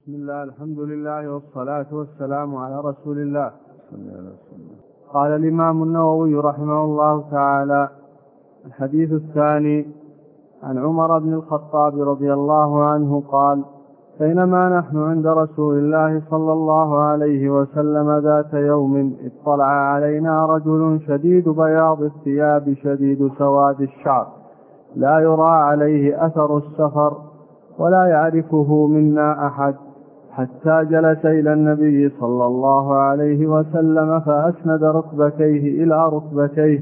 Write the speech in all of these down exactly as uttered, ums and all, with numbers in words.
بسم الله، الحمد لله والصلاة والسلام على رسول الله. قال الإمام النووي رحمه الله تعالى: الحديث الثاني عن عمر بن الخطاب رضي الله عنه قال: بينما نحن عند رسول الله صلى الله عليه وسلم ذات يوم اطلع علينا رجل شديد بياض الثياب شديد سواد الشعر لا يرى عليه أثر السفر ولا يعرفه منا أحد، حتى جلس إلى النبي صلى الله عليه وسلم فأسند ركبتيه إلى ركبتيه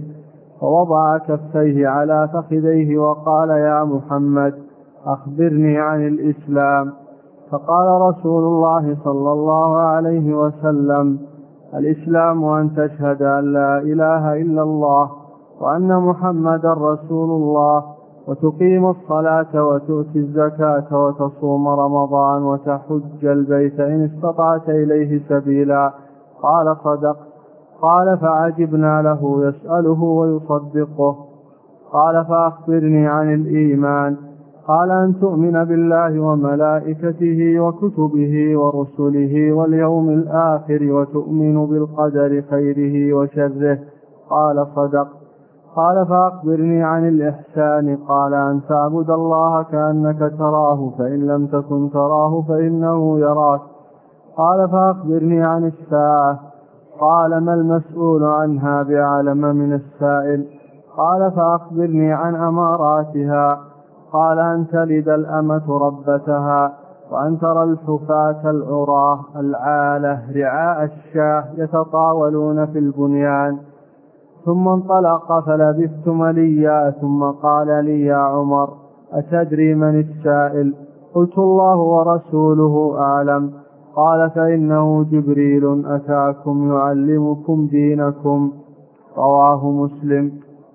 ووضع كفيه على فخذيه وقال: يا محمد أخبرني عن الإسلام. فقال رسول الله صلى الله عليه وسلم: الإسلام أن تشهد أن لا إله إلا الله وأن محمد رسول الله، وتقيم الصلاة وتؤتي الزكاة وتصوم رمضان وتحج البيت إن استطعت إليه سبيلا. قال: صدق. قال: فعجبنا له يسأله ويصدقه. قال: فأخبرني عن الإيمان. قال: أن تؤمن بالله وملائكته وكتبه ورسله واليوم الآخر وتؤمن بالقدر خيره وشره. قال: صدق. قال: فأخبرني عن الإحسان. قال: أن تعبد الله كأنك تراه فإن لم تكن تراه فإنه يراك. قال: فأخبرني عن الساعة. قال: ما المسؤول عنها بأعلم من السائل. قال: فأخبرني عن أماراتها. قال: أن تلد الأمة ربتها، وأن ترى الحفاة العراة العالة رعاء الشاه يتطاولون في البنيان. ثم انطلق فلبثت مليا، ثم قال لي: يا عمر أتدري من السائل؟ قلت: الله ورسوله أعلم. قال: فإنه جبريل أتاكم يعلمكم دينكم. رواه مسلم.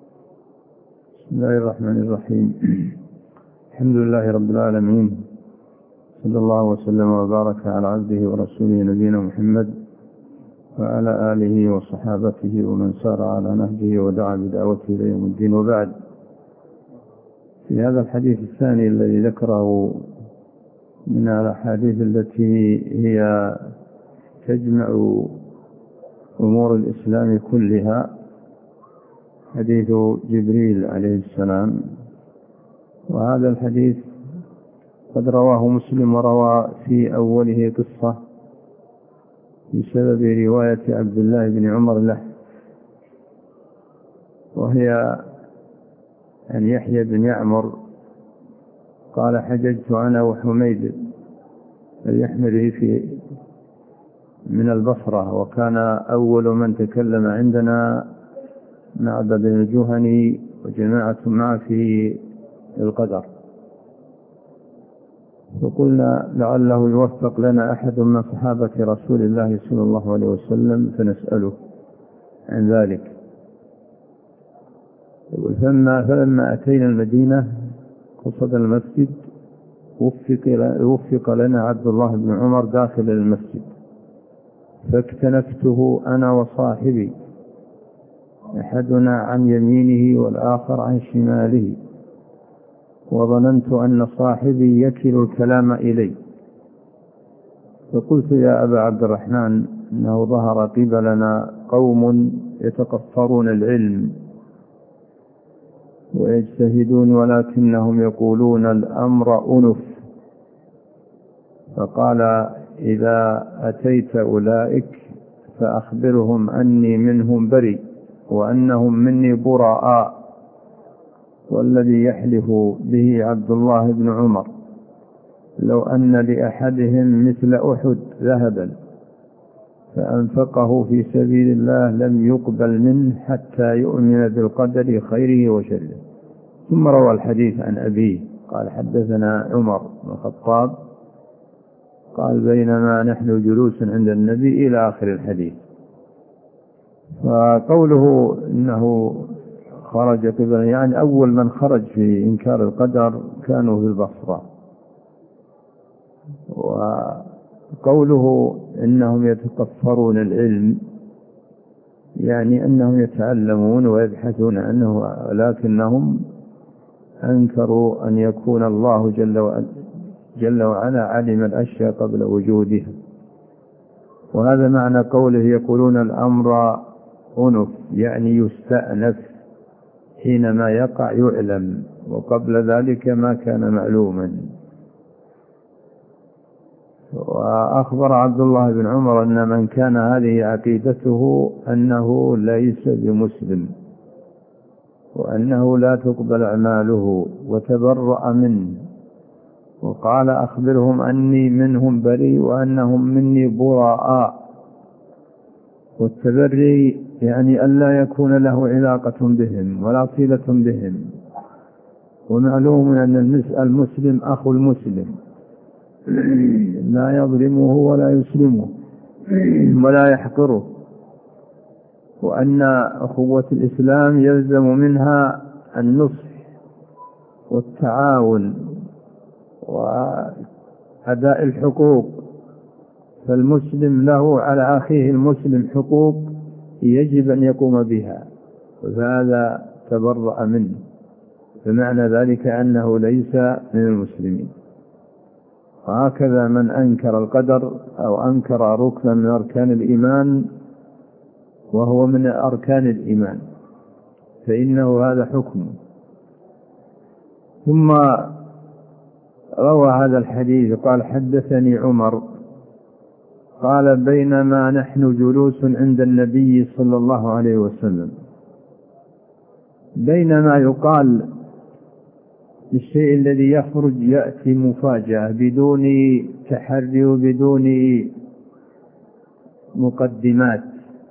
بسم الله الرحمن الرحيم. الحمد لله رب العالمين، صلى الله وسلم وبارك على عبده ورسوله نبينا محمد وعلى آله وصحابته ومن سار على نهجه ودعا بدعوته إلى يوم الدين. وبعد، في هذا الحديث الثاني الذي ذكره من الأحاديث التي هي تجمع أمور الإسلام كلها، حديث جبريل عليه السلام. وهذا الحديث قد رواه مسلم، وروى في أوله قصة بسبب رواية عبد الله بن عمر له، وهي أن يحيى بن يعمر قال: حججت أنا وحميد اليحمري في من البصرة، وكان أول من تكلم عندنا معبد الجهني وجماعة معه في القدر، وقلنا لعله يوفق لنا أحد من صحابة رسول الله صلى الله عليه وسلم فنسأله عن ذلك. فلما أتينا المدينة قصد المسجد وفق لنا عبد الله بن عمر داخل المسجد، فاكتنفته أنا وصاحبي، أحدنا عن يمينه والآخر عن شماله، وظننت أن صاحبي يكل الكلام إلي، فقلت: يا أبا عبد الرحمن، إنه ظهر قبلنا قوم يتقصرون العلم ويجتهدون، ولكنهم يقولون الأمر أنف. فقال: إذا أتيت أولئك فأخبرهم أني منهم بريء وأنهم مني براء، والذي يحلف به عبد الله بن عمر لو أن لأحدهم مثل أحد ذهبا فأنفقه في سبيل الله لم يقبل منه حتى يؤمن بالقدر خيره وشره. ثم روى الحديث عن أبيه قال: حدثنا عمر بن الخطاب قال: بينما نحن جلوس عند النبي إلى آخر الحديث. وقوله إنه خرج قبل، يعني أول من خرج في إنكار القدر كانوا في البصرة. وقوله إنهم يتقفرون العلم يعني أنهم يتعلمون ويبحثون عنه، لكنهم أنكروا أن يكون الله جل, جل وعلا علم الأشياء قبل وجودها. وهذا معنى قوله يقولون الأمر أنف، يعني يستأنف، حينما يقع يعلم، وقبل ذلك ما كان معلوما. وأخبر عبد الله بن عمر أن من كان هذه عقيدته أنه ليس بمسلم، وأنه لا تقبل أعماله، وتبرأ منه، وقال أخبرهم أني منهم بريء وأنهم مني براء. والتبري يعني أن لا يكون له علاقة بهم ولا صلة بهم. ومعلوم أن المسلم أخو المسلم لا يظلمه ولا يسلمه ولا يحقره، وأن أخوة الإسلام يلزم منها النصح والتعاون وأداء الحقوق. فالمسلم له على أخيه المسلم حقوق يجب أن يقوم بها، وهذا تبرأ منه، فمعنى ذلك أنه ليس من المسلمين. وهكذا من أنكر القدر أو أنكر ركنا من أركان الإيمان وهو من أركان الإيمان فإنه هذا حكم. ثم روى هذا الحديث قال حدثني عمر قال بينما نحن جلوس عند النبي صلى الله عليه وسلم. بينما يقال الشيء الذي يخرج يأتي مفاجأة بدون تحري وبدون مقدمات،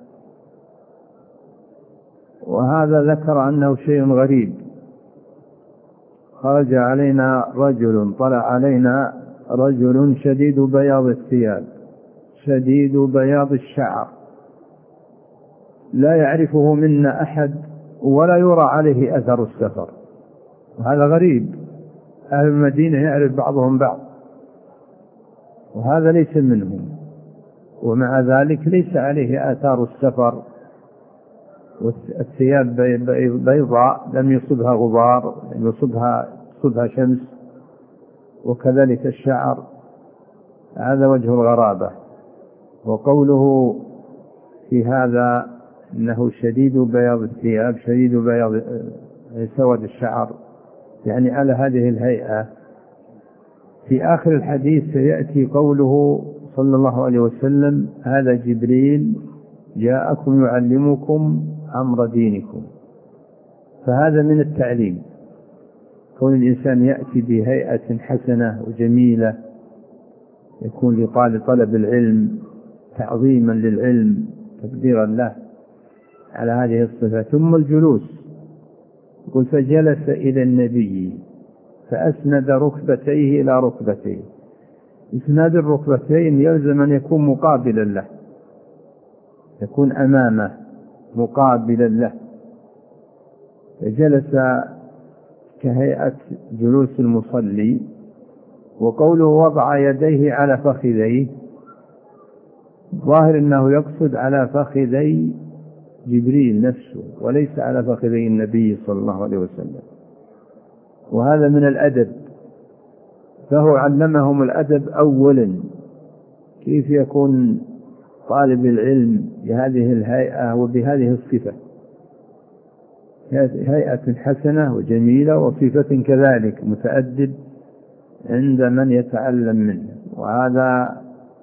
وهذا ذكر أنه شيء غريب. خرج علينا رجل، طلع علينا رجل شديد بياض الثياب شديد بياض الشعر، لا يعرفه منا أحد ولا يرى عليه أثر السفر. وهذا غريب، أهل المدينة يعرف بعضهم بعض، وهذا ليس منهم، ومع ذلك ليس عليه آثار السفر، والثياب بيضاء لم يصبها غبار، لم يصبها يصبها شمس، وكذلك الشعر. هذا وجه الغرابة. وقوله في هذا إنه شديد بياض الثياب شديد بياض سواد الشعر، يعني على هذه الهيئة. في آخر الحديث سيأتي قوله صلى الله عليه وسلم هذا جبريل جاءكم يعلمكم أمر دينكم. فهذا من التعليم، كون الإنسان يأتي بهيئة حسنة وجميلة، يكون لطالب العلم تعظيما للعلم تقديرا له على هذه الصفة. ثم الجلوس، يقول فجلس إلى النبي فأسند ركبتيه إلى ركبتيه. إسناد الركبتين يلزم أن يكون مقابلا له، يكون أمامه مقابلا له، فجلس كهيئة جلوس المصلي. وقوله وضع يديه على فخذيه، ظاهر أنه يقصد على فخذي جبريل نفسه وليس على فخذي النبي صلى الله عليه وسلم، وهذا من الأدب. فهو علمهم الأدب أولا، كيف يكون طالب العلم بهذه الهيئة وبهذه الصفة، هيئة حسنة وجميلة وصفة كذلك متأدب عند من يتعلم منه، وهذا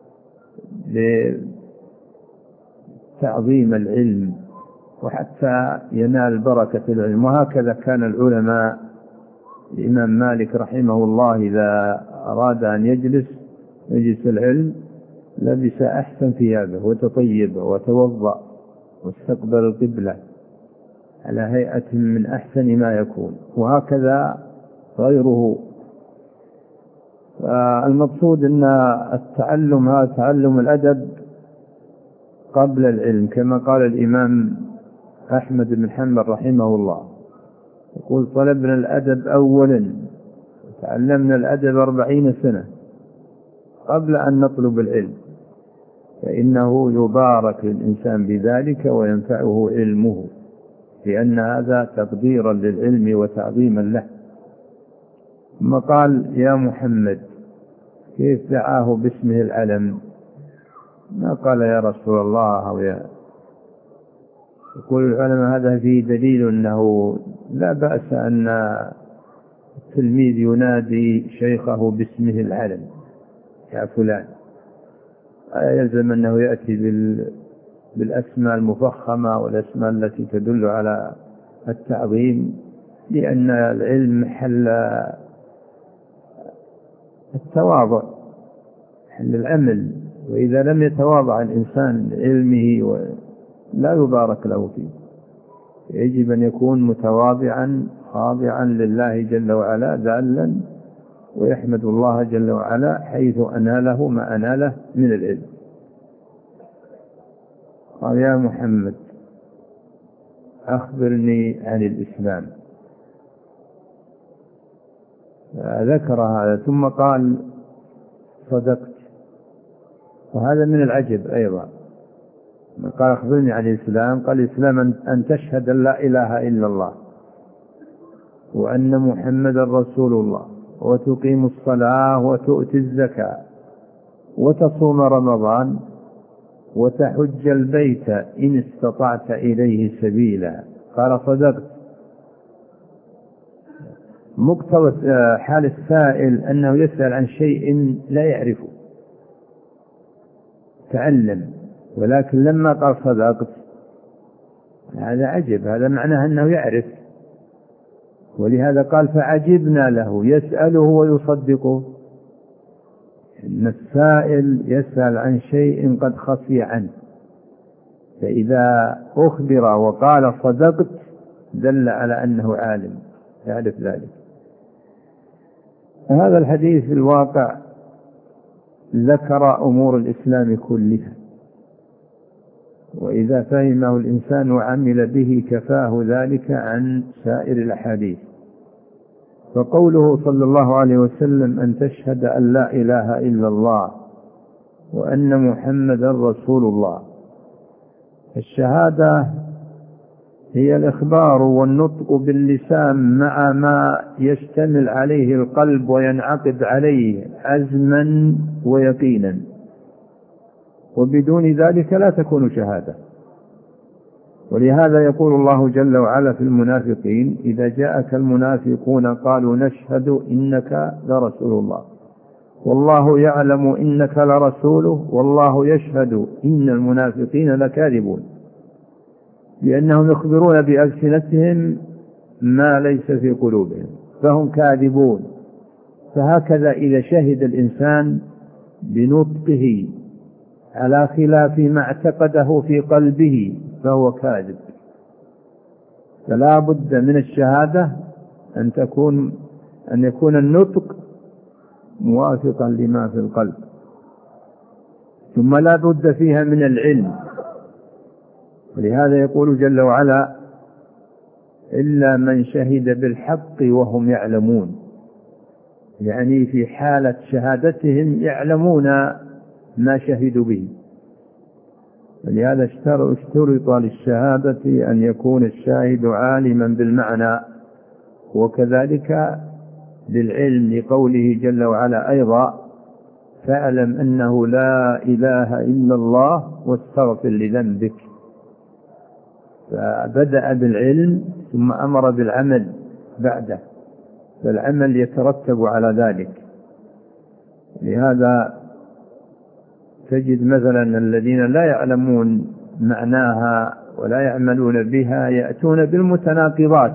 لتعظيم العلم وحتى ينال بركة العلم. وهكذا كان العلماء. الإمام مالك رحمه الله إذا أراد أن يجلس يجلس العلم لبس أحسن ثيابه وتطيب وتوضأ واستقبل القبلة على هيئة من أحسن ما يكون، وهكذا غيره. المقصود أن التعلم هذا تعلم الأدب قبل العلم، كما قال الإمام أحمد بن حنبل رحمه الله، يقول طلبنا الأدب أولا وتعلمنا الأدب أربعين سنة قبل أن نطلب العلم، فإنه يبارك للإنسان بذلك وينفعه علمه، لأن هذا تقديرا للعلم وتعظيما له. ثم قال يا محمد، كيف دعاه باسمه العلم؟ ما قال يا رسول الله أو يا. يقول العلماء هذا فيه دليل أنه لا بأس أن التلميذ ينادي شيخه باسمه العلم يا فلان، يلزم أنه يأتي بالأسماء المفخمة والأسماء التي تدل على التعظيم، لأن العلم محل التواضع، محل العمل، وإذا لم يتواضع الإنسان لعلمه لا يبارك له فيه. يجب أن يكون متواضعا خاضعا لله جل وعلا ذالا، ويحمد الله جل وعلا حيث أناله ما أناله من العلم. قال يا محمد أخبرني عن الإسلام، ذكر هذا ثم قال صدقت. وهذا من العجب أيضا، قال أخبرني عن الإسلام، قال الإسلام أن تشهد أن لا إله إلا الله وأن محمد رسول الله وتقيم الصلاة وتؤتي الزكاة وتصوم رمضان وتحج البيت إن استطعت إليه سبيلا. قال صدقت. مقتضى حال السائل أنه يسأل عن شيء لا يعرفه، تعلم، ولكن لما قال صدقت هذا عجب، هذا معناه أنه يعرف، ولهذا قال فعجبنا له يسأله ويصدقه. إن السائل يسأل عن شيء قد خفي عنه، فإذا أخبر وقال صدقت دل على أنه عالم يعرف ذلك. هذا الحديث في الواقع ذكر أمور الإسلام كلها، وإذا فهمه الإنسان وعمل به كفاه ذلك عن سائر الأحاديث. فقوله صلى الله عليه وسلم أن تشهد أن لا إله إلا الله وأن محمدا رسول الله، الشهادة هي الإخبار والنطق باللسان مع ما يشتمل عليه القلب وينعقد عليه عزما ويقينا، وبدون ذلك لا تكون شهادة. ولهذا يقول الله جل وعلا في المنافقين إذا جاءك المنافقون قالوا نشهد إنك لرسول الله والله يعلم إنك لرسوله والله يشهد إن المنافقين لكاذبون، لأنهم يخبرون بألسنتهم ما ليس في قلوبهم فهم كاذبون. فهكذا إذا شهد الإنسان بنطقه على خلاف ما اعتقده في قلبه فهو كاذب. فلا بد من الشهادة أن تكون أن يكون النطق موافقا لما في القلب، ثم لا بد فيها من العلم. ولهذا يقول جل وعلا إلا من شهد بالحق وهم يعلمون، يعني في حالة شهادتهم يعلمون ما شهدوا به. ولهذا اشترط للشهادة أن يكون الشاهد عالما بالمعنى، وكذلك للعلم لقوله جل وعلا أيضا فاعلم أنه لا إله إلا الله واستغفر لذنبك. فبدأ بالعلم ثم أمر بالعمل بعده، فالعمل يترتب على ذلك. لهذا تجد مثلا الذين لا يعلمون معناها ولا يعملون بها يأتون بالمتناقضات،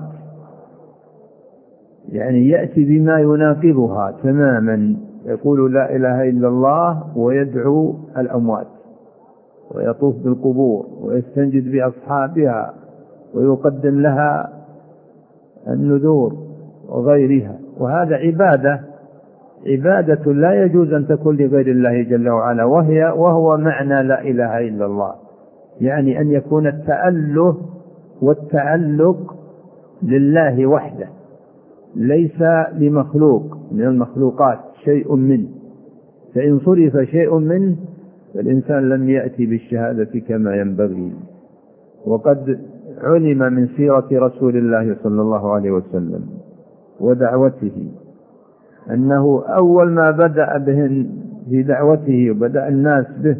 يعني يأتي بما يناقضها تماما، يقول لا إله إلا الله ويدعو الأموات ويطوف بالقبور ويستنجد بأصحابها ويقدم لها النذور وغيرها، وهذا عبادة عبادة لا يجوز أن تكون لغير الله جل وعلا، وهي وهو معنى لا إله إلا الله، يعني أن يكون التأله والتعلق لله وحده ليس لمخلوق من المخلوقات شيء منه، فإن صرف شيء منه فالإنسان لم يأتي بالشهادة كما ينبغي. وقد علم من سيرة رسول الله صلى الله عليه وسلم ودعوته أنه أول ما بدأ بهن في دعوته وبدأ الناس به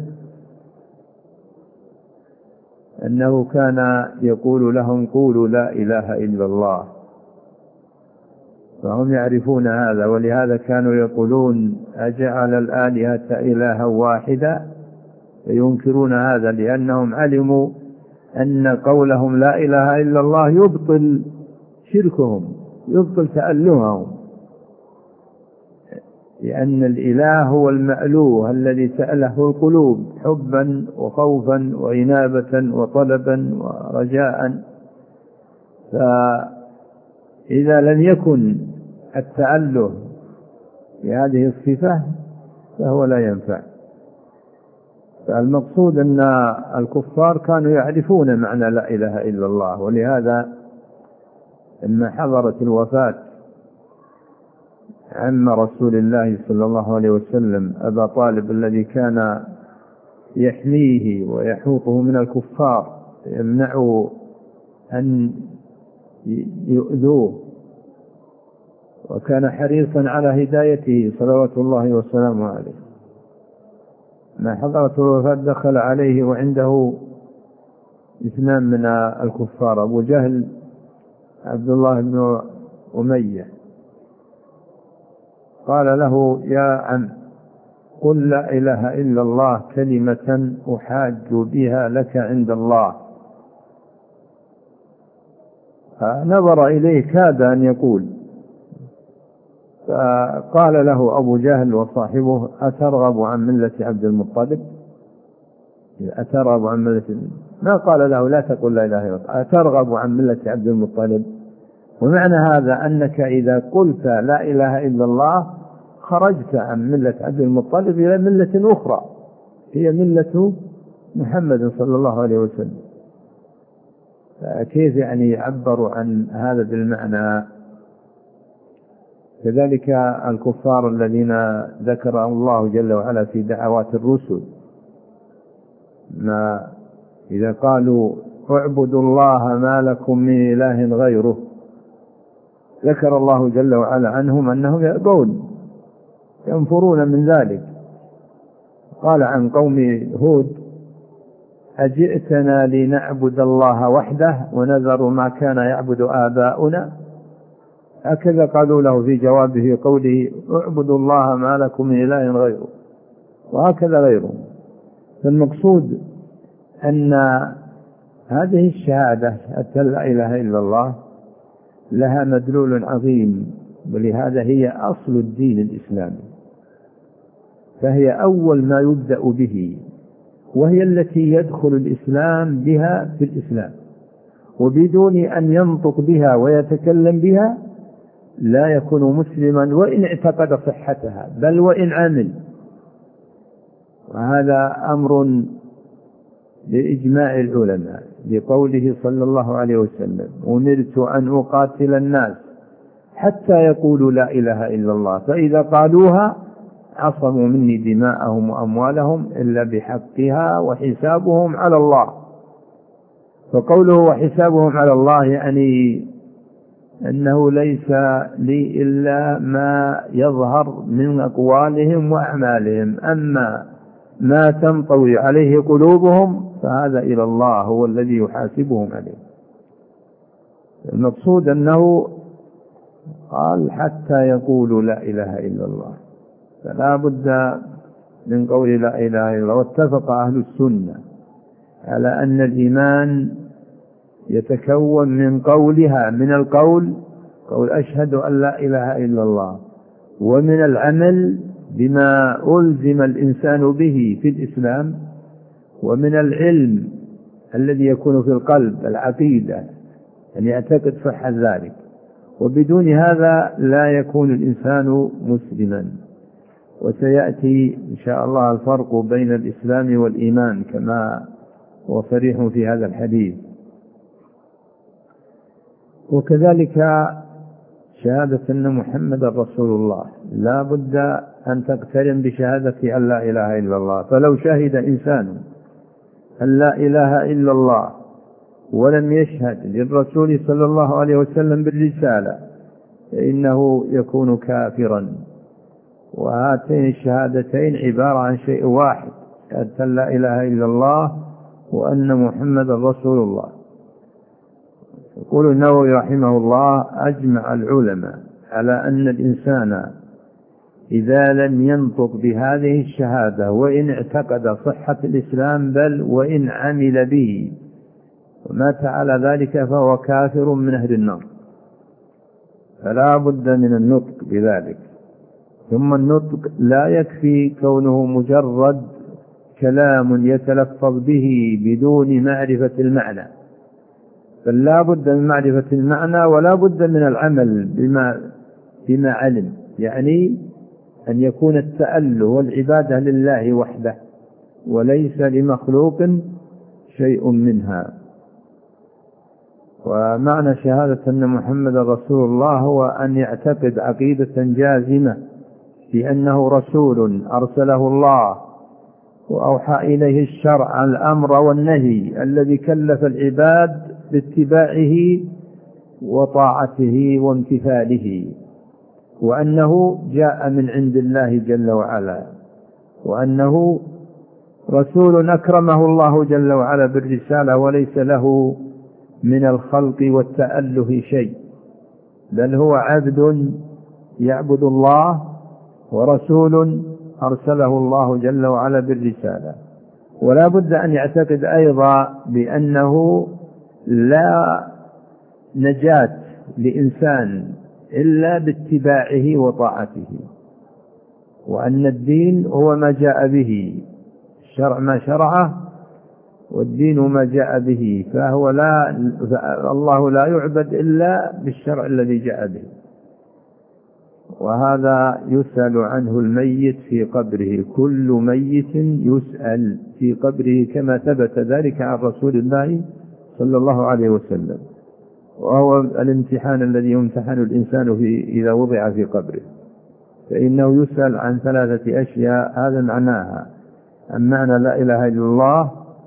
أنه كان يقول لهم قولوا لا إله إلا الله، فهم يعرفون هذا، ولهذا كانوا يقولون أجعل الآلهة إلها واحدا، ينكرون هذا لأنهم علموا أن قولهم لا إله إلا الله يبطل شركهم، يبطل تألههم، لأن الإله هو المألوه الذي سأله القلوب حبا وخوفا وإنابة وطلبا ورجاء. فإذا لم يكن التأله بهذه الصفة فهو لا ينفع. فالمقصود أن الكفار كانوا يعرفون معنى لا إله إلا الله، ولهذا لما حضرت الوفاة عم رسول الله صلى الله عليه وسلم أبا طالب الذي كان يحميه ويحوطه من الكفار يمنعه أن يؤذوه، وكان حريصا على هدايته صلوات الله وسلامه عليه، ما حضرت الوفاة دخل عليه وعنده اثنان من الكفار، أبو جهل عبد الله بن أمية، قال له يا عم قل لا إله إلا الله كلمة أحاج بها لك عند الله. فنظر إليه كاد أن يقول، فقال له أبو جهل وصاحبه أترغب عن ملة عبد المطلب؟ أترغب عن ملة، ما قال له لا تقول لا إله إلا الله، أترغب عن ملة عبد المطلب؟ ومعنى هذا أنك إذا قلت لا إله إلا الله خرجت عن ملة عبد المطلب إلى ملة أخرى هي ملة محمد صلى الله عليه وسلم. كيف يعني يعبر عن هذا بالمعنى؟ كذلك الكفار الذين ذكر الله جل وعلا في دعوات الرسل، ما إذا قالوا اعبدوا الله ما لكم من إله غيره، ذكر الله جل وعلا عنهم أنهم يأبون ينفرون من ذلك. قال عن قوم هود أجئتنا لنعبد الله وحده ونذر ما كان يعبد آباؤنا، هكذا قالوا له في جوابه قوله اعبدوا الله ما لكم من إله غيره، وهكذا غيره. فالمقصود أن هذه الشهادة لا إله إلا الله لها مدلول عظيم، ولهذا هي أصل الدين الإسلامي، فهي أول ما يبدأ به، وهي التي يدخل الإسلام بها في الإسلام، وبدون أن ينطق بها ويتكلم بها لا يكون مسلما وإن اعتقد صحتها بل وإن عمل. وهذا أمر بإجماع العلماء لقوله صلى الله عليه وسلم أمرت أن أقاتل الناس حتى يقولوا لا إله إلا الله فإذا قالوها عصموا مني دماءهم وأموالهم إلا بحقها وحسابهم على الله. فقوله وحسابهم على الله يعني أنه ليس لي إلا ما يظهر من أقوالهم وأعمالهم، أما ما تنطوي عليه قلوبهم فهذا إلى الله هو الذي يحاسبهم عليه. المقصود أنه قال حتى يقولوا لا إله إلا الله، فلا بد من قول لا إله إلا الله. واتفق أهل السنة على أن الإيمان يتكون من قولها، من القول قول أشهد أن لا إله إلا الله، ومن العمل بما ألزم الإنسان به في الإسلام، ومن العلم الذي يكون في القلب العقيدة أن يعتقد صحة ذلك، وبدون هذا لا يكون الإنسان مسلما. وسيأتي إن شاء الله الفرق بين الإسلام والإيمان كما هو صريح في هذا الحديث. وكذلك شهادة أن محمد رسول الله لا بد أن تقترن بشهادة أن لا إله إلا الله. فلو شهد إنسان أن لا إله إلا الله ولم يشهد للرسول صلى الله عليه وسلم بالرسالة فإنه يكون كافرا وهاتين الشهادتين عبارة عن شيء واحد، شهادة لا إله إلا الله وأن محمد رسول الله. يقول النووي رحمه الله: أجمع العلماء على أن الإنسان إذا لم ينطق بهذه الشهادة وإن اعتقد صحة الإسلام بل وإن عمل به ومات على ذلك فهو كافر من أهل النار، فلا بد من النطق بذلك. ثم النطق لا يكفي كونه مجرد كلام يتلفظ به بدون معرفة المعنى، بل لا بد من معرفة المعنى ولا بد من العمل بما, بما علم، يعني أن يكون التأله والعبادة لله وحده وليس لمخلوق شيء منها. ومعنى شهادة أن محمد رسول الله هو أن يعتقد عقيدة جازمة بأنه رسول أرسله الله وأوحى إليه الشرع الأمر والنهي الذي كلف العباد باتباعه وطاعته وامتثاله، وأنه جاء من عند الله جل وعلا، وأنه رسول أكرمه الله جل وعلا بالرسالة وليس له من الخلق والتأله شيء، بل هو عبد يعبد الله ورسول أرسله الله جل وعلا بالرسالة. ولا بد أن يعتقد أيضا بأنه لا نجاة لإنسان إلا باتباعه وطاعته، وأن الدين هو ما جاء به، الشرع ما شرعه والدين ما جاء به، فهو لا الله لا يعبد إلا بالشرع الذي جاء به. وهذا يسأل عنه الميت في قبره، كل ميت يسأل في قبره كما ثبت ذلك عن رسول الله صلى الله عليه وسلم، وهو الامتحان الذي يمتحن الإنسان فيه إذا وضع في قبره، فإنه يسأل عن ثلاثة أشياء، هذا معناها عن معنى لا إله إلا الله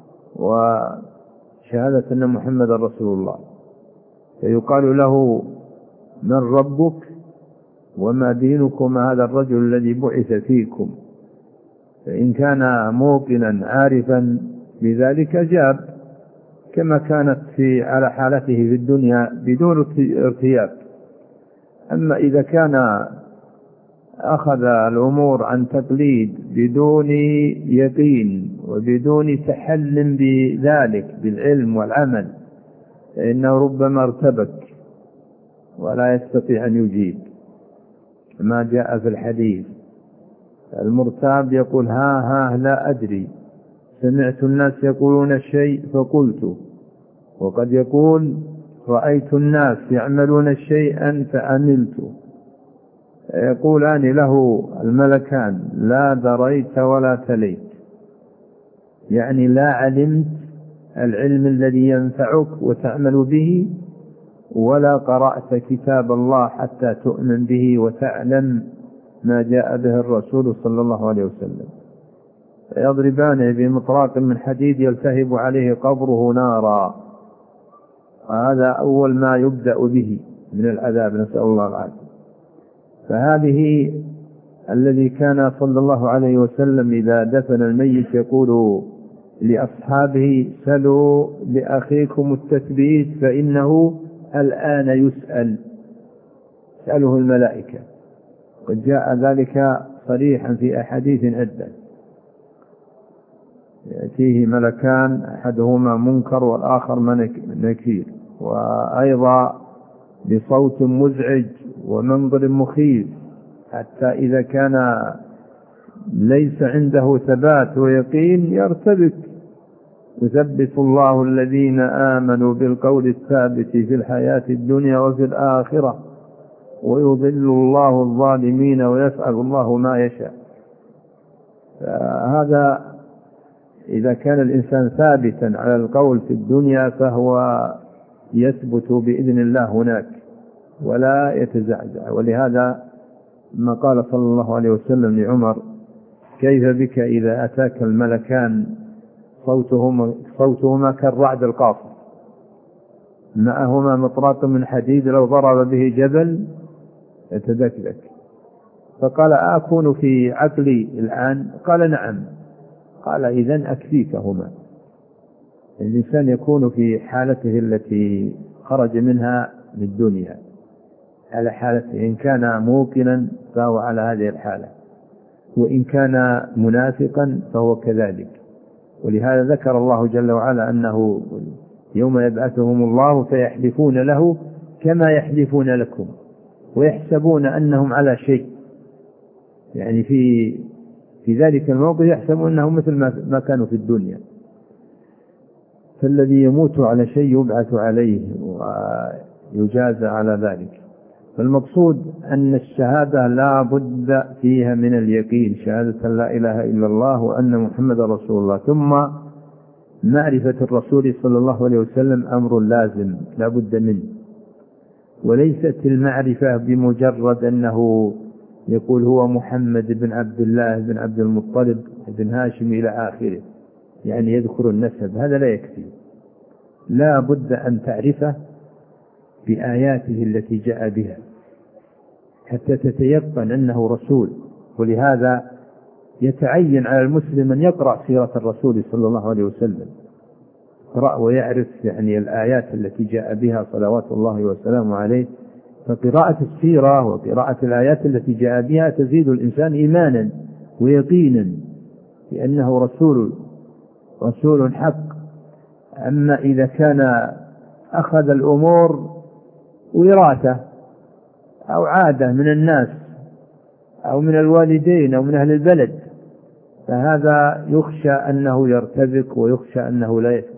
وشهادة أن محمد رسول الله، فيقال له: من ربك وما دينكم هذا الرجل الذي بعث فيكم؟ فإن كان موقنا عارفا بذلك جاب كما كانت في على حالته في الدنيا بدون ارتياب. أما إذا كان أخذ الأمور عن تقليد بدون يقين وبدون تحل بذلك بالعلم والعمل فإنه ربما ارتبك ولا يستطيع أن يجيب، ما جاء في الحديث: المرتاب يقول ها ها لا أدري، سمعت الناس يقولون الشيء فقلت، وقد يقول رأيت الناس يعملون شيئا فعملت. يقولان له الملكان: لا دريت ولا تليت، يعني لا علمت العلم الذي ينفعك وتعمل به، ولا قرأت كتاب الله حتى تؤمن به وتعلم ما جاء به الرسول صلى الله عليه وسلم. فيضربانه بمطراق من حديد يلتهب عليه قبره نارا، وهذا أول ما يبدأ به من العذاب، نسأل الله العافية. فهذه الذي كان صلى الله عليه وسلم إذا دفن الميت يقول لأصحابه: سلوا لأخيكم التثبيت فإنه الآن يسأل، سأله الملائكة. قد جاء ذلك صريحا في أحاديث عدة، يأتيه ملكان أحدهما منكر والآخر نكير، وأيضا بصوت مزعج ومنظر مخيف، حتى إذا كان ليس عنده ثبات ويقين يرتبك. يثبت الله الذين آمنوا بالقول الثابت في الحياة الدنيا وفي الآخرة ويضل الله الظالمين ويفعل الله ما يشاء. فهذا إذا كان الإنسان ثابتا على القول في الدنيا فهو يثبت بإذن الله هناك ولا يتزعزع. ولهذا ما قال صلى الله عليه وسلم لعمر: كيف بك إذا أتاك الملكان صوتهما, صوتهما كالرعد القاصف معهما مطراق من حديد لو ضرب به جبل يتدكدك. فقال أكون في عقلي الآن؟ قال نعم. قال إذن أكفيكهما. الإنسان يكون في حالته التي خرج منها للدنيا على حالته، إن كان موقنا فهو على هذه الحالة، وإن كان منافقا فهو كذلك. ولهذا ذكر الله جل وعلا أنه يوم يبعثهم الله فيحلفون له كما يحلفون لكم ويحسبون أنهم على شيء، يعني في في ذلك الموقف يحسبون أنهم مثل ما كانوا في الدنيا. فالذي يموت على شيء يبعث عليه ويجازى على ذلك. فالمقصود أن الشهادة لا بد فيها من اليقين، شهادة لا إله إلا الله وأن محمد رسول الله. ثم معرفة الرسول صلى الله عليه وسلم أمر لازم لا بد منه، وليست المعرفة بمجرد أنه يقول هو محمد بن عبد الله بن عبد المطلب بن هاشم إلى آخره، يعني يذكر النسب، هذا لا يكفي. لا بد أن تعرفه بآياته التي جاء بها حتى تتيقن أنه رسول. ولهذا يتعين على المسلم أن يقرأ سيرة الرسول صلى الله عليه وسلم، يقرأ ويعرف يعني الآيات التي جاء بها صلوات الله وسلامه عليه. فقراءة السيرة وقراءة الآيات التي جاء بها تزيد الإنسان إيمانا ويقينا بأنه رسول رسول حق. أما إذا كان أخذ الأمور وراثة أو عادة من الناس أو من الوالدين أو من أهل البلد، فهذا يخشى أنه يرتبك ويخشى أنه لا يثبت.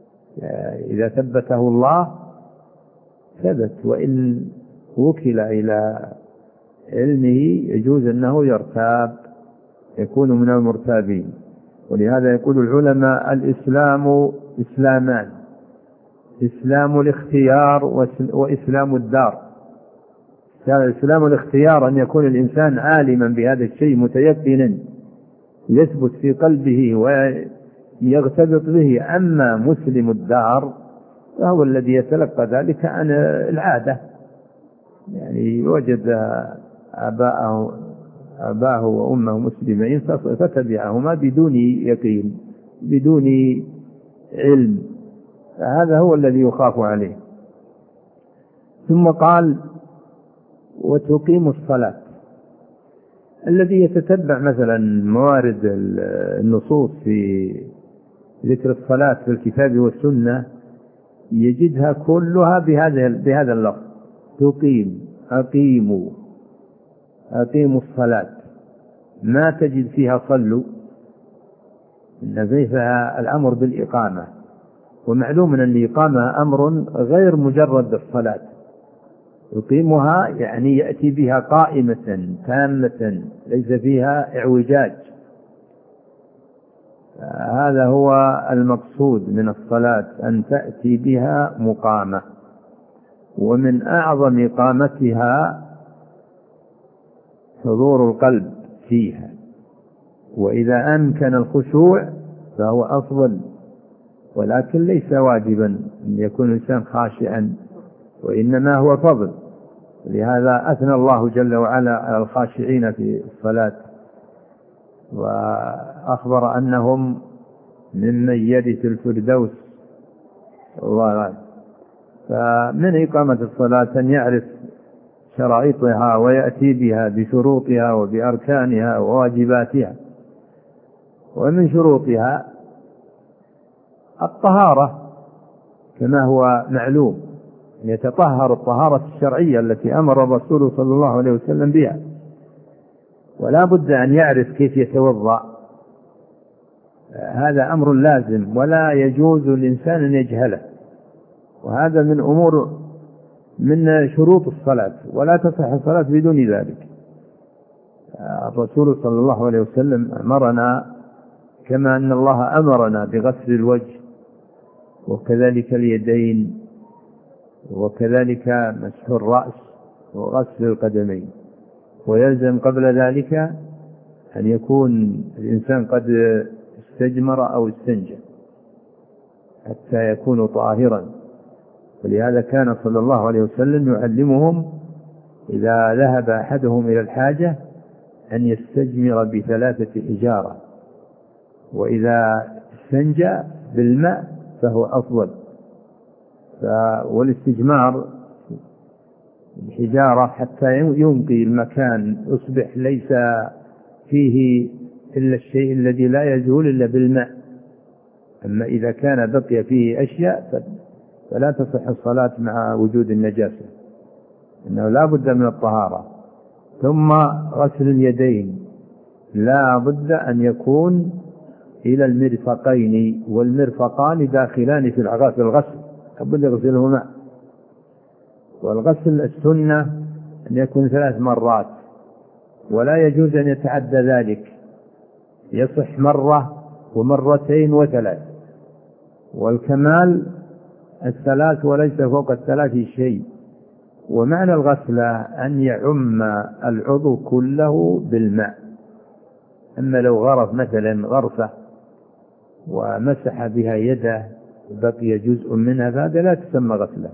إذا ثبته الله ثبت، وإن وكل إلى علمه يجوز أنه يرتاب، يكون من المرتابين. ولهذا يقول العلماء الإسلام إسلامان: إسلام الاختيار وإسلام الدار. يعني إسلام الاختيار أن يكون الإنسان عالما بهذا الشيء متيقنا يثبت في قلبه ويغتبط به. أما مسلم الدار فهو الذي يتلقى ذلك عن العادة، يعني وجد آباءه أباه وأمه مسلمين فتبعهما بدون يقين بدون علم، فهذا هو الذي يخاف عليه. ثم قال: وتقيم الصلاة. الذي يتتبع مثلا موارد النصوص في ذكر الصلاة في الكتاب والسنة يجدها كلها بهذا بهذا اللفظ: تقيم، أقيموا، أقيموا الصلاة. ما تجد فيها صلوا، إن فيها الأمر بالإقامة. ومعلوم أن الإقامة أمر غير مجرد الصلاة، يقيمها يعني يأتي بها قائمة تامة ليس فيها اعوجاج. هذا هو المقصود من الصلاة، أن تأتي بها مقامة. ومن أعظم إقامتها حضور القلب فيها، وإذا أمكن الخشوع فهو أفضل، ولكن ليس واجبا أن يكون الإنسان خاشعا، وإنما هو فضل. لهذا أثنى الله جل وعلا على الخاشعين في الصلاة، وأخبر أنهم ممن يرث الفردوس. الله. فمن إقامة الصلاة أن يعرف شرائطها ويأتي بها بشروطها وبأركانها وواجباتها. ومن شروطها الطهارة كما هو معلوم، يتطهر الطهارة الشرعية التي أمر الرسول صلى الله عليه وسلم بها، ولا بد أن يعرف كيف يتوضأ. هذا أمر لازم ولا يجوز للإنسان أن يجهله، وهذا من أمور من شروط الصلاة، ولا تصح الصلاة بدون ذلك. الرسول صلى الله عليه وسلم أمرنا كما أن الله أمرنا بغسل الوجه وكذلك اليدين وكذلك مسح الرأس وغسل القدمين، ويلزم قبل ذلك أن يكون الإنسان قد استجمر أو استنجى حتى يكون طاهرا. ولهذا كان صلى الله عليه وسلم يعلمهم إذا ذهب أحدهم إلى الحاجة أن يستجمر بثلاثة حجارة، وإذا استنجى بالماء فهو أفضل. والاستجمار الحجارة حتى ينقي المكان، يصبح ليس فيه إلا الشيء الذي لا يزول إلا بالماء. أما إذا كان بقي فيه أشياء فلا تصح الصلاة مع وجود النجاسة، إنه لا بد من الطهارة. ثم غسل اليدين لا بد أن يكون إلى المرفقين، والمرفقان داخلان في الغسل قبل يغسلهما. والغسل السنة أن يكون ثلاث مرات، ولا يجوز أن يتعدى ذلك، يصح مرة ومرتين وثلاث، والكمال الثلاث وليس فوق الثلاث شيء. ومعنى الغسل أن يعم العضو كله بالماء. أما لو غرف مثلا غرفة ومسح بها يده بقي جزء منها فهذا لا تسمى غسلة،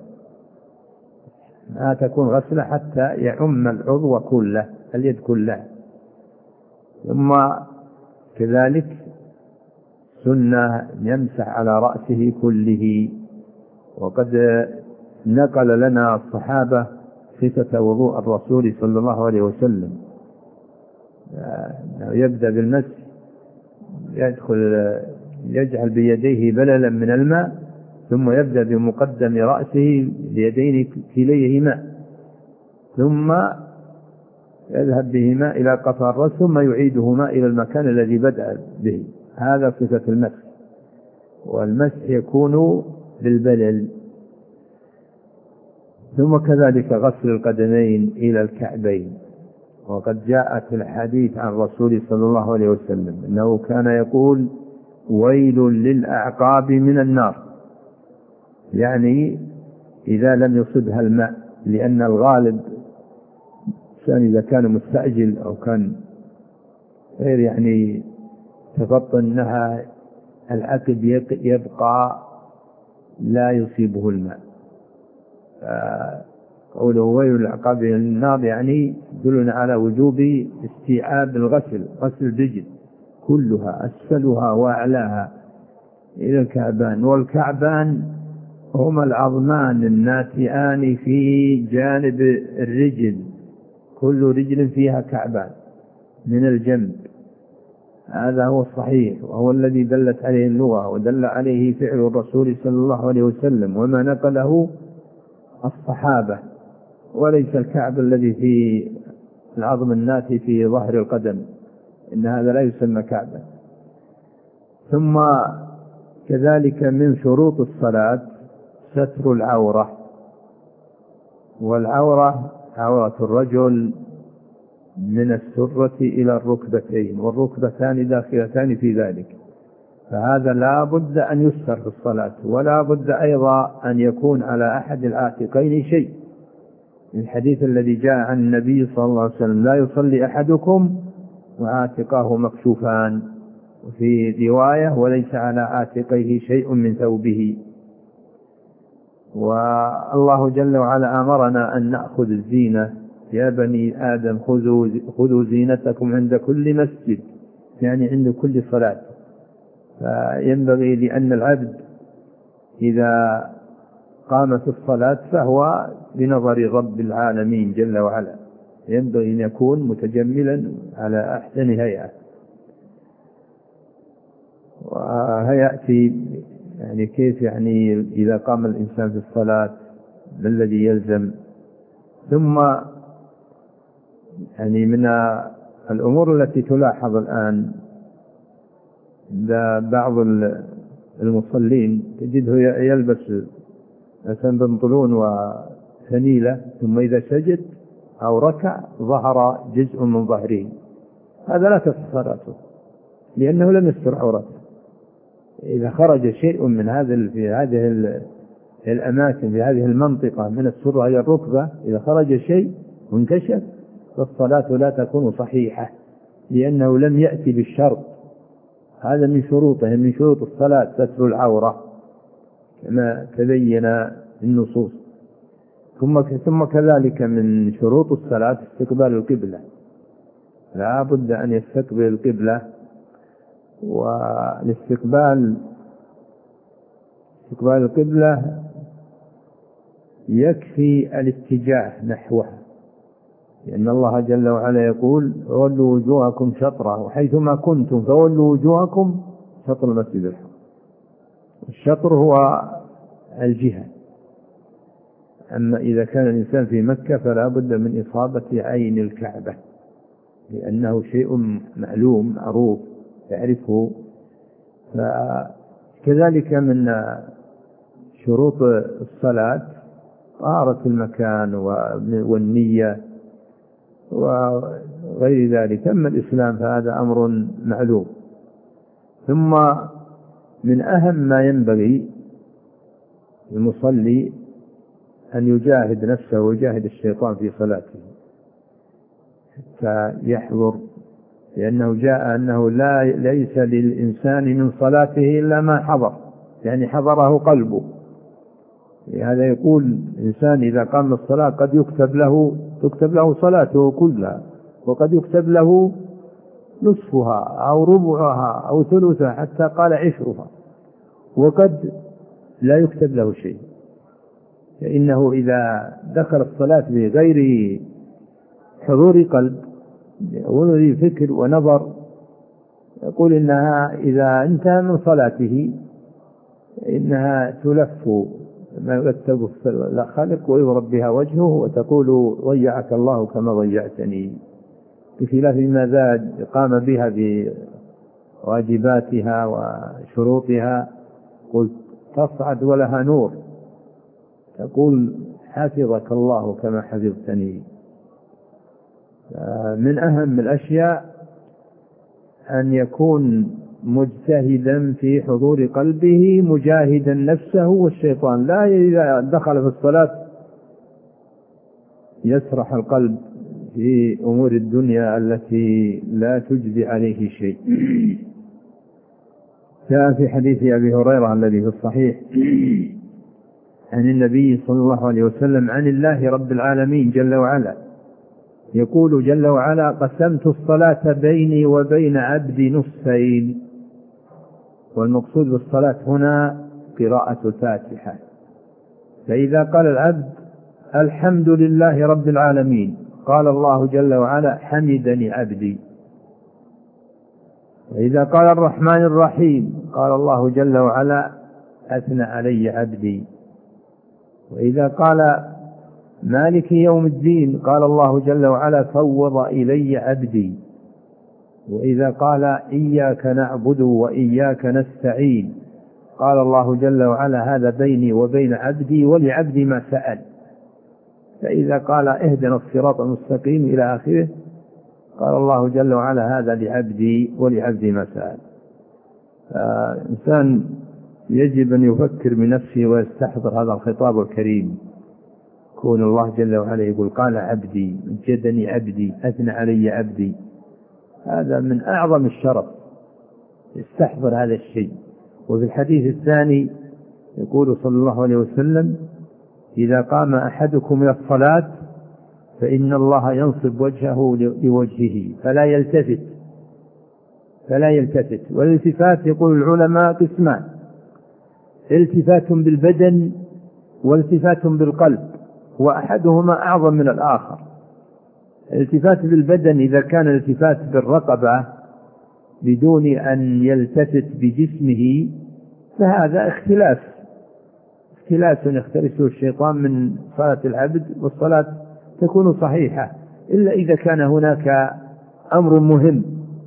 لا تكون غسلة حتى يعم العضو كله، اليد كلها. ثم كذلك سنة يمسح على رأسه كله. وقد نقل لنا الصحابة صفة وضوء الرسول صلى الله عليه وسلم، يبدأ بالمسح، يدخل يجعل بيديه بللا من الماء، ثم يبدأ بمقدم رأسه بيدين كليهما، ثم يذهب بهما إلى قفا الرأس، ثم يعيدهما إلى المكان الذي بدأ به. هذا صفة المسح. والمسح يكون بالبلل. ثم كذلك غسل القدمين إلى الكعبين. وقد جاءت الحديث عن الرسول صلى الله عليه وسلم أنه كان يقول: ويل للأعقاب من النار، يعني إذا لم يصبها الماء. لأن الغالب الإنسان إذا كان مستعجل أو كان غير يعني تفطن أنها العقب يبقى لا يصيبه الماء. قوله ويل للأعقاب من النار يعني يدلنا على وجوب استيعاب الغسل، غسل الرجل كلها أسفلها وأعلاها إلى الكعبان. والكعبان هما العظمان الناتئان في جانب الرجل، كل رجل فيها كعبان من الجنب. هذا هو الصحيح، وهو الذي دلت عليه اللغة ودل عليه فعل الرسول صلى الله عليه وسلم وما نقله الصحابة، وليس الكعب الذي في العظم الناتي في ظهر القدم، إن هذا لا يسمى كعبا. ثم كذلك من شروط الصلاة ستر العورة. والعورة عورة الرجل من السرة إلى الركبتين، والركبتان داخلتان في ذلك، فهذا لا بد أن يستر في الصلاة. ولا بد أيضا أن يكون على أحد العاتقين شيء، الحديث الذي جاء عن النبي صلى الله عليه وسلم: لا يصلي أحدكم وعاتقاه مكشوفان. وفي رواية: وليس على عاتقيه شيء من ثوبه. والله جل وعلا أمرنا أن نأخذ الزينة: يا بني آدم خذوا, خذوا زينتكم عند كل مسجد، يعني عند كل صلاة. فينبغي لأن العبد إذا قام في الصلاة فهو بنظر رب العالمين جل وعلا، ينبغي أن يكون متجملا على أحسن هيئة. وهيأتي يعني كيف يعني إذا قام الإنسان في الصلاة ما الذي يلزم. ثم يعني من الأمور التي تلاحظ الآن بعض المصلين تجده يلبس مثلا بنطلون وثنيلة، ثم إذا سجد أو ركع ظهر جزء من ظهره، هذا لا تصح صلاته لأنه لم يستر عورته. إذا خرج شيء من هذا في هذه الأماكن في هذه المنطقة من السرة إلى الركبة، إذا خرج شيء وانكشف فالصلاة لا تكون صحيحة، لأنه لم يأتي بالشرط. هذا من شروطه من شروط الصلاة ستر العورة كما تبين النصوص. ثم ثم كذلك من شروط الصلاة استقبال القبلة. لا بد أن يستقبل القبلة. والاستقبال استقبال القبلة يكفي الاتجاه نحوها، لأن الله جل وعلا يقول ولوا وجوهكم شطره وحيثما كنتم فولوا وجوهكم شطر المسجد الحرام. الشطر هو الجهة. أما إذا كان الإنسان في مكة فلا بد من إصابة عين الكعبة، لأنه شيء معلوم معروف يعرفه. فكذلك من شروط الصلاة طهارة المكان والنية وغير ذلك. أما الإسلام فهذا أمر معلوم. ثم من أهم ما ينبغي المصلي أن يجاهد نفسه ويجاهد الشيطان في صلاته حتى يحضر، لأنه جاء أنه لا ليس للإنسان من صلاته إلا ما حضر، يعني حضره قلبه. لهذا يقول الإنسان إذا قام الصلاة قد يكتب له تكتب له صلاته كلها، وقد يكتب له نصفها أو ربعها أو ثلثها حتى قال عشرها، وقد لا يكتب له شيء. فإنه إذا دخل الصلاة بغير حضور قلب وغير فكر ونظر، يقول إنها إذا انتهى من صلاته إنها تلف ما يكتب الخالق ويضرب بها وجهه وتقول ضيعك الله كما ضيعتني، بخلاف ما زاد قام بها بواجباتها وشروطها قلت تصعد ولها نور، تقول حفظك الله كما حفظتني. من أهم الأشياء أن يكون مجتهدا في حضور قلبه مجاهدا نفسه والشيطان، لا إذا دخل في الصلاة يسرح القلب في أمور الدنيا التي لا تجزي عليه شيء. جاء في حديث أبي هريرة الذي في الصحيح عن النبي صلى الله عليه وسلم عن الله رب العالمين جل وعلا يقول جل وعلا قسمت الصلاة بيني وبين عبدي نصفين. والمقصود بالصلاة هنا قراءة الفاتحة. فإذا قال العبد الحمد لله رب العالمين قال الله جل وعلا حمدني عبدي. وإذا قال الرحمن الرحيم قال الله جل وعلا أثنى علي عبدي. وإذا قال مالك يوم الدين قال الله جل وعلا فوض إلي عبدي. وإذا قال إياك نعبد وإياك نستعين قال الله جل وعلا هذا بيني وبين عبدي ولعبدي ما سأل. فإذا قال اهدنا الصراط المستقيم إلى آخره قال الله جل وعلا هذا لعبدي ولعبدي ما سأل. الإنسان يجب أن يفكر بنفسه ويستحضر هذا الخطاب الكريم، كون الله جل وعلا يقول قال عبدي مجدني عبدي أثنى علي عبدي، هذا من أعظم الشرف. يستحضر هذا الشيء. وفي الحديث الثاني يقول صلى الله عليه وسلم إذا قام أحدكم إلى الصلاة فإن الله ينصب وجهه لوجهه فلا يلتفت فلا يلتفت والالتفات يقول العلماء قسمان: التفات بالبدن والتفات بالقلب، وأحدهما أعظم من الآخر. الالتفات بالبدن إذا كان الالتفات بالرقبة بدون أن يلتفت بجسمه فهذا اختلاف اختلاف يختلسه الشيطان من صلاة العبد، والصلاة تكون صحيحة إلا إذا كان هناك أمر مهم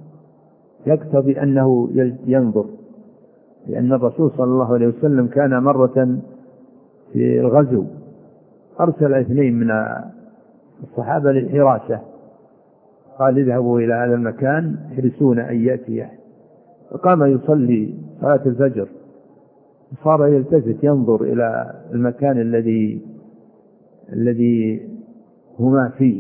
يقتضي أنه ينظر. لأن الرسول صلى الله عليه وسلم كان مرة في الغزو أرسل اثنين من الصحابة للحراسة، قال اذهبوا إلى هذا المكان يحرسون أن يأتي. فقام يصلي صلاة الفجر، صار يلتفت ينظر إلى المكان الذي الذي هما فيه،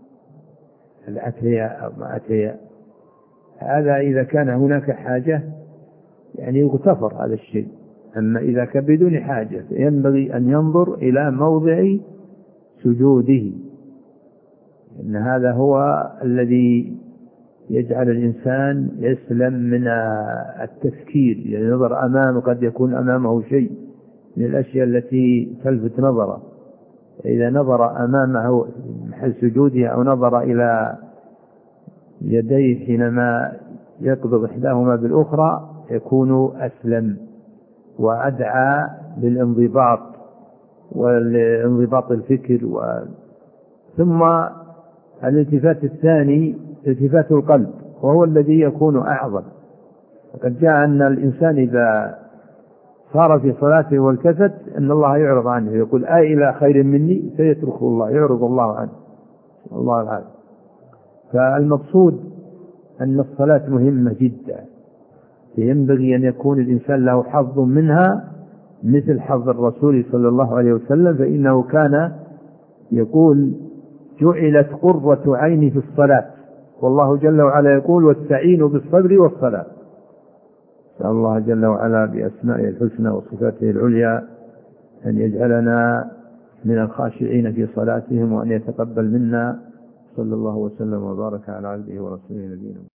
الأتيا أو ما أتيا. هذا إذا كان هناك حاجة يعني يغتفر هذا الشيء. أما إذا كان بدون حاجة ينبغي أن ينظر إلى موضع سجوده، إن هذا هو الذي يجعل الإنسان يسلم من التفكير، يعني نظر أمامه قد يكون أمامه شيء من الأشياء التي تلفت نظره، إذا نظر أمامه محل سجوده أو نظر إلى يديه حينما يقبض إحداهما بالأخرى يكون أسلم وأدعى للانضباط والانضباط الفكر و... ثم الالتفات الثاني التفات القلب، وهو الذي يكون أعظم. وقد جاء أن الإنسان إذا صار في صلاته والتفت أن الله يعرض عنه، يقول آي إلى خير مني سيتركه الله، يعرض الله عنه، الله العالم. فالمقصود أن الصلاة مهمة جدا، ينبغي أن يكون الإنسان له حظ منها مثل حظ الرسول صلى الله عليه وسلم، فإنه كان يقول جعلت قرة عيني في الصلاة، والله جل وعلا يقول واستعينوا بالصبر والصلاة. نسأل الله جل وعلا بأسمائه الحسنى وصفاته العليا أن يجعلنا من الخاشعين في صلاتهم، وأن يتقبل منا. صلى الله وسلم وبارك على عبده ورسوله نبينا